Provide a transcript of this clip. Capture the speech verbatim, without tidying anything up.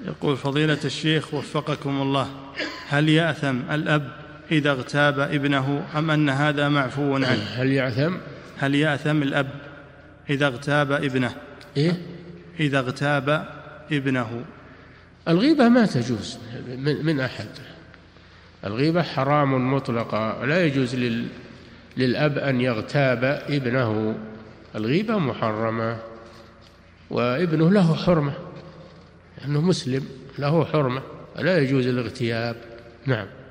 يقول فضيلة الشيخ وفقكم الله، هل يأثم الأب إذا اغتاب ابنه أم أن هذا معفو عنه؟ هل يأثم هل يأثم الأب إذا اغتاب ابنه؟ إيه؟ إذا اغتاب ابنه. الغيبة ما تجوز من أحد، الغيبة حرام مطلقا، لا يجوز لل... للأب أن يغتاب ابنه، الغيبة محرمة، وابنه له حرمة، لأنه مسلم له حرمة، لا يجوز الاغتياب. نعم.